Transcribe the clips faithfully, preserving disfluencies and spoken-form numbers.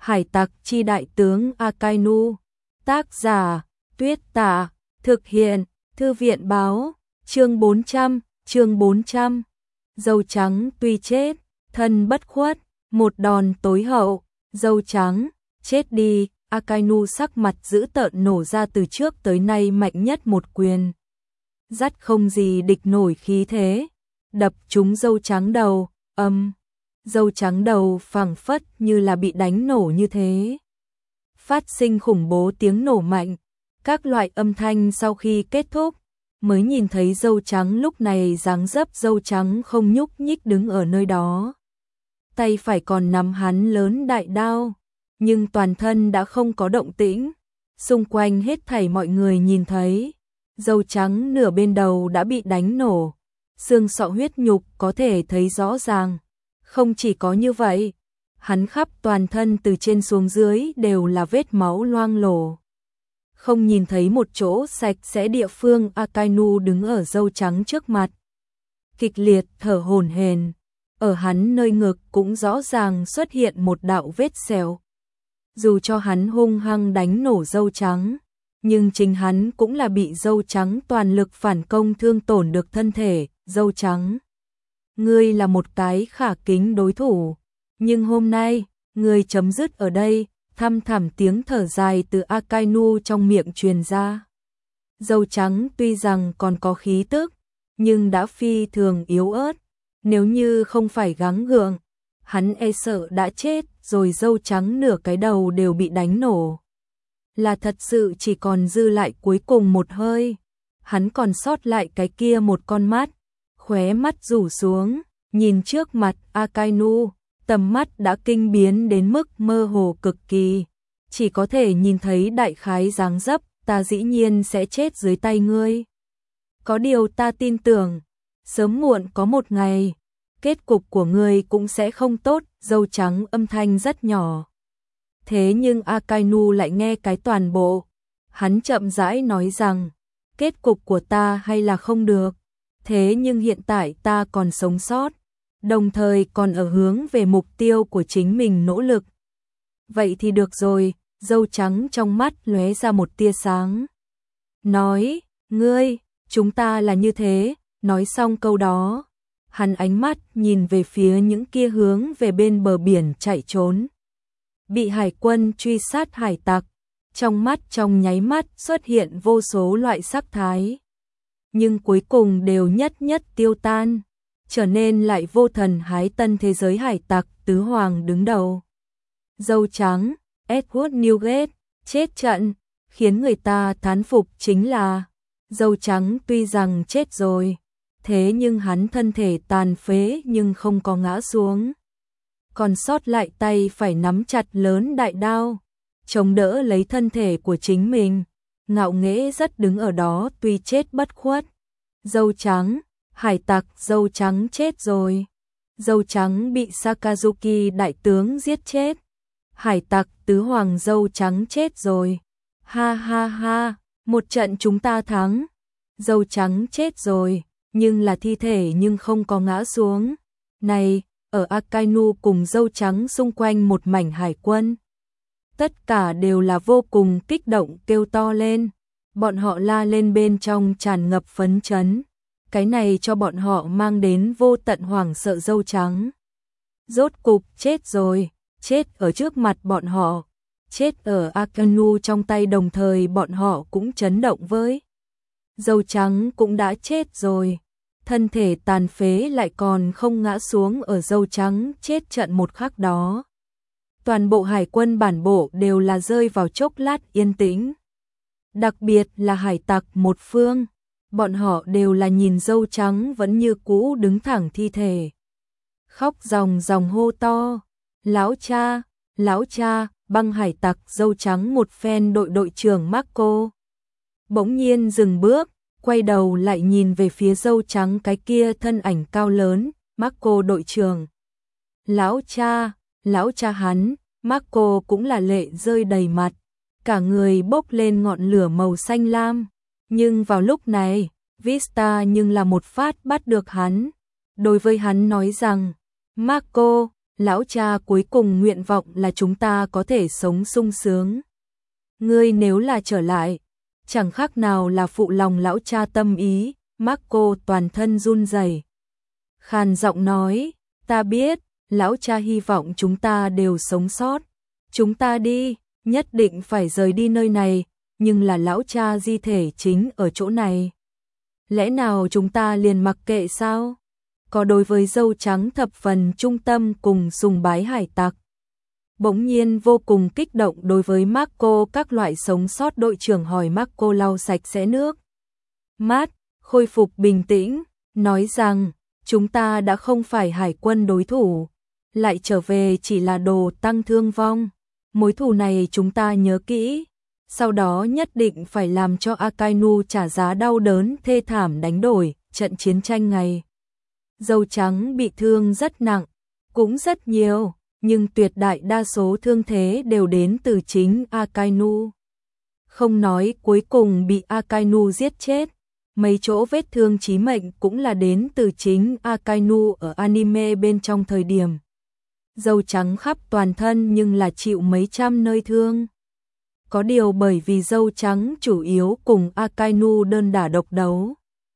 Hải tặc chi đại tướng Akainu. Tác giả, Tuyết Tả. Thực hiện, Thư viện báo. Chương bốn trăm, chương bốn trăm. Dâu trắng tuy chết, thân bất khuất, một đòn tối hậu. Dâu trắng, chết đi. Akainu sắc mặt dữ tợn nổ ra từ trước tới nay mạnh nhất một quyền. Dắt không gì địch nổi khí thế, đập trúng dâu trắng đầu, âm. Dâu trắng đầu phảng phất như là bị đánh nổ như thế. Phát sinh khủng bố tiếng nổ mạnh, các loại âm thanh sau khi kết thúc, mới nhìn thấy dâu trắng lúc này dáng dấp dâu trắng không nhúc nhích đứng ở nơi đó. Tay phải còn nắm hắn lớn đại đao, nhưng toàn thân đã không có động tĩnh. Xung quanh hết thảy mọi người nhìn thấy, dâu trắng nửa bên đầu đã bị đánh nổ, xương sọ huyết nhục có thể thấy rõ ràng. Không chỉ có như vậy, hắn khắp toàn thân từ trên xuống dưới đều là vết máu loang lổ. Không nhìn thấy một chỗ sạch sẽ địa phương. Akainu đứng ở dâu trắng trước mặt, kịch liệt thở hổn hển, ở hắn nơi ngực cũng rõ ràng xuất hiện một đạo vết sẹo. Dù cho hắn hung hăng đánh nổ dâu trắng, nhưng chính hắn cũng là bị dâu trắng toàn lực phản công thương tổn được thân thể. Dâu trắng, ngươi là một cái khả kính đối thủ, nhưng hôm nay, ngươi chấm dứt ở đây. Thăm thẳm tiếng thở dài từ Akainu trong miệng truyền ra. Dâu trắng tuy rằng còn có khí tức, nhưng đã phi thường yếu ớt. Nếu như không phải gắng gượng, hắn e sợ đã chết rồi. Dâu trắng nửa cái đầu đều bị đánh nổ, là thật sự chỉ còn dư lại cuối cùng một hơi. Hắn còn sót lại cái kia một con mắt, khóe mắt rủ xuống, nhìn trước mặt Akainu, tầm mắt đã kinh biến đến mức mơ hồ cực kỳ, chỉ có thể nhìn thấy đại khái dáng dấp. Ta dĩ nhiên sẽ chết dưới tay ngươi. Có điều ta tin tưởng, sớm muộn có một ngày, kết cục của ngươi cũng sẽ không tốt. Dâu trắng âm thanh rất nhỏ, thế nhưng Akainu lại nghe cái toàn bộ. Hắn chậm rãi nói rằng, kết cục của ta hay là không được, thế nhưng hiện tại ta còn sống sót, đồng thời còn ở hướng về mục tiêu của chính mình nỗ lực. Vậy thì được rồi. Dâu trắng trong mắt lóe ra một tia sáng, nói, ngươi, chúng ta là như thế. Nói xong câu đó, hắn ánh mắt nhìn về phía những kia hướng về bên bờ biển chạy trốn, bị hải quân truy sát hải tặc. Trong mắt trong nháy mắt xuất hiện vô số loại sắc thái, nhưng cuối cùng đều nhất nhất tiêu tan, trở nên lại vô thần hái tân thế giới hải tặc tứ hoàng đứng đầu. Dâu trắng, Edward Newgate, chết trận. Khiến người ta thán phục chính là, dâu trắng tuy rằng chết rồi, thế nhưng hắn thân thể tàn phế nhưng không có ngã xuống, còn sót lại tay phải nắm chặt lớn đại đao, chống đỡ lấy thân thể của chính mình, ngạo nghễ rất đứng ở đó tuy chết bất khuất. Dâu trắng, hải tặc dâu trắng chết rồi. Dâu trắng bị Sakazuki đại tướng giết chết. Hải tặc tứ hoàng dâu trắng chết rồi. Ha ha ha, một trận chúng ta thắng. Dâu trắng chết rồi, nhưng là thi thể nhưng không có ngã xuống. Này, ở Akainu cùng dâu trắng xung quanh một mảnh hải quân, tất cả đều là vô cùng kích động kêu to lên. Bọn họ la lên bên trong tràn ngập phấn chấn. Cái này cho bọn họ mang đến vô tận hoảng sợ. Dâu trắng rốt cục chết rồi, chết ở trước mặt bọn họ, chết ở Akainu trong tay, đồng thời bọn họ cũng chấn động với. Dâu trắng cũng đã chết rồi, thân thể tàn phế lại còn không ngã xuống. Ở dâu trắng chết trận một khắc đó, toàn bộ hải quân bản bộ đều là rơi vào chốc lát yên tĩnh. Đặc biệt là hải tặc một phương, bọn họ đều là nhìn dâu trắng vẫn như cũ đứng thẳng thi thể, khóc ròng ròng hô to, lão cha, lão cha. Băng hải tặc dâu trắng một phen đội đội trưởng Marco bỗng nhiên dừng bước, quay đầu lại nhìn về phía dâu trắng cái kia thân ảnh cao lớn. Marco đội trưởng, lão cha, lão cha hắn. Marco cũng là lệ rơi đầy mặt, cả người bốc lên ngọn lửa màu xanh lam. Nhưng vào lúc này, Vista nhưng là một phát bắt được hắn, đối với hắn nói rằng, Marco, lão cha cuối cùng nguyện vọng là chúng ta có thể sống sung sướng. Ngươi nếu là trở lại, chẳng khác nào là phụ lòng lão cha tâm ý. Marco toàn thân run rẩy, khàn giọng nói, ta biết, lão cha hy vọng chúng ta đều sống sót. Chúng ta đi, nhất định phải rời đi nơi này, nhưng là lão cha di thể chính ở chỗ này. Lẽ nào chúng ta liền mặc kệ sao? Có đối với dâu trắng thập phần trung tâm cùng sùng bái hải tặc. Bỗng nhiên vô cùng kích động đối với Marco, các loại sống sót. Đội trưởng hỏi Marco lau sạch sẽ nước mắt, khôi phục bình tĩnh, nói rằng, chúng ta đã không phải hải quân đối thủ, lại trở về chỉ là đồ tăng thương vong. Mối thù này chúng ta nhớ kỹ, sau đó nhất định phải làm cho Akainu trả giá đau đớn thê thảm đánh đổi trận chiến tranh này. Dâu trắng bị thương rất nặng, cũng rất nhiều, nhưng tuyệt đại đa số thương thế đều đến từ chính Akainu. Không nói cuối cùng bị Akainu giết chết, mấy chỗ vết thương chí mệnh cũng là đến từ chính Akainu ở anime bên trong thời điểm. Dâu trắng khắp toàn thân nhưng là chịu mấy trăm nơi thương. Có điều bởi vì dâu trắng chủ yếu cùng Akainu đơn đả độc đấu,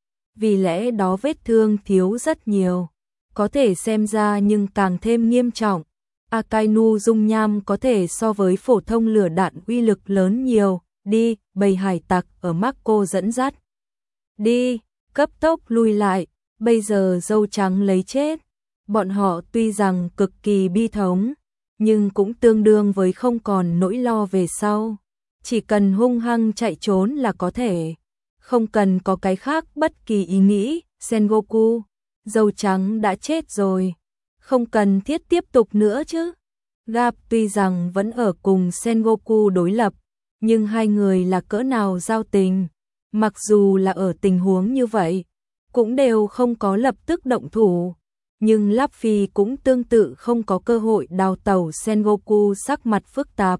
vì lẽ đó vết thương thiếu rất nhiều, có thể xem ra nhưng càng thêm nghiêm trọng. Akainu dung nham có thể so với phổ thông lửa đạn uy lực lớn nhiều. Đi, bầy hải tặc ở Marco dẫn dắt. Đi, cấp tốc lui lại, bây giờ dâu trắng lấy chết. Bọn họ tuy rằng cực kỳ bi thống, nhưng cũng tương đương với không còn nỗi lo về sau. Chỉ cần hung hăng chạy trốn là có thể, không cần có cái khác bất kỳ ý nghĩ. Sengoku, dâu trắng đã chết rồi, không cần thiết tiếp tục nữa chứ. Garp tuy rằng vẫn ở cùng Sengoku đối lập, nhưng hai người là cỡ nào giao tình, mặc dù là ở tình huống như vậy, cũng đều không có lập tức động thủ. Nhưng Luffy cũng tương tự không có cơ hội đào tẩu. Sengoku sắc mặt phức tạp.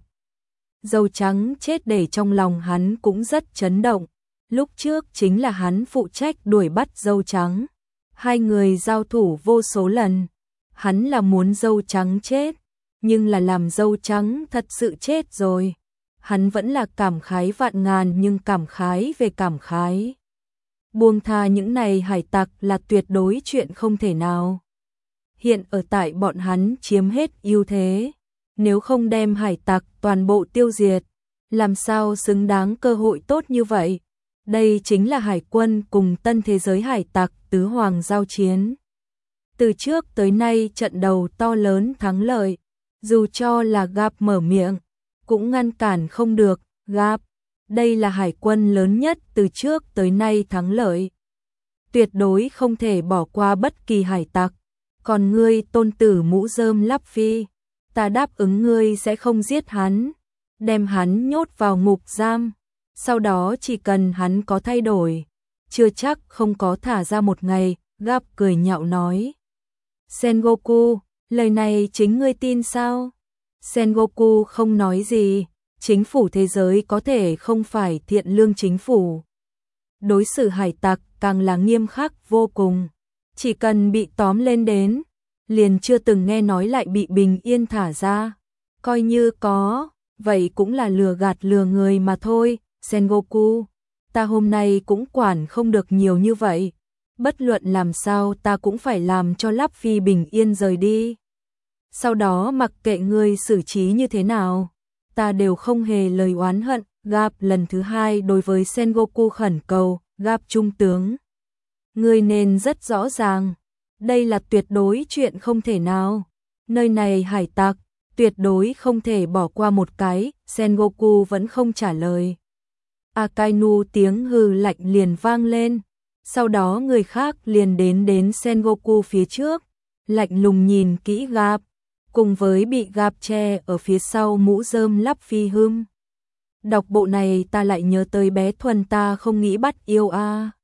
Dâu trắng chết để trong lòng hắn cũng rất chấn động. Lúc trước chính là hắn phụ trách đuổi bắt dâu trắng. Hai người giao thủ vô số lần. Hắn là muốn dâu trắng chết, nhưng là làm dâu trắng thật sự chết rồi. Hắn vẫn là cảm khái vạn ngàn, nhưng cảm khái về cảm khái. Buông tha những này hải tặc là tuyệt đối chuyện không thể nào. Hiện ở tại bọn hắn chiếm hết ưu thế, nếu không đem hải tặc toàn bộ tiêu diệt, làm sao xứng đáng cơ hội tốt như vậy. Đây chính là hải quân cùng tân thế giới hải tặc tứ hoàng giao chiến. Từ trước tới nay trận đầu to lớn thắng lợi, dù cho là Garp mở miệng, cũng ngăn cản không được. Garp, đây là hải quân lớn nhất từ trước tới nay thắng lợi. Tuyệt đối không thể bỏ qua bất kỳ hải tặc. Còn ngươi tôn tử mũ rơm Luffy, ta đáp ứng ngươi sẽ không giết hắn, đem hắn nhốt vào ngục giam, sau đó chỉ cần hắn có thay đổi, chưa chắc không có thả ra một ngày. Garp cười nhạo nói. Sengoku, lời này chính ngươi tin sao? Sengoku không nói gì, chính phủ thế giới có thể không phải thiện lương chính phủ. Đối xử hải tặc càng là nghiêm khắc vô cùng. Chỉ cần bị tóm lên đến, liền chưa từng nghe nói lại bị bình yên thả ra. Coi như có, vậy cũng là lừa gạt lừa người mà thôi. Sengoku, ta hôm nay cũng quản không được nhiều như vậy. Bất luận làm sao ta cũng phải làm cho Luffy bình yên rời đi. Sau đó mặc kệ ngươi xử trí như thế nào, ta đều không hề lời oán hận. Garp lần thứ hai đối với Sengoku khẩn cầu. Garp trung tướng, ngươi nên rất rõ ràng, đây là tuyệt đối chuyện không thể nào. Nơi này hải tặc, tuyệt đối không thể bỏ qua một cái. Sengoku vẫn không trả lời. Akainu tiếng hừ lạnh liền vang lên. Sau đó người khác liền đến đến Sengoku phía trước, lạnh lùng nhìn kỹ Garp, cùng với bị Garp che ở phía sau mũ rơm Luffy hưng. Đọc bộ này ta lại nhớ tới bé Thuần ta không nghĩ bắt yêu a.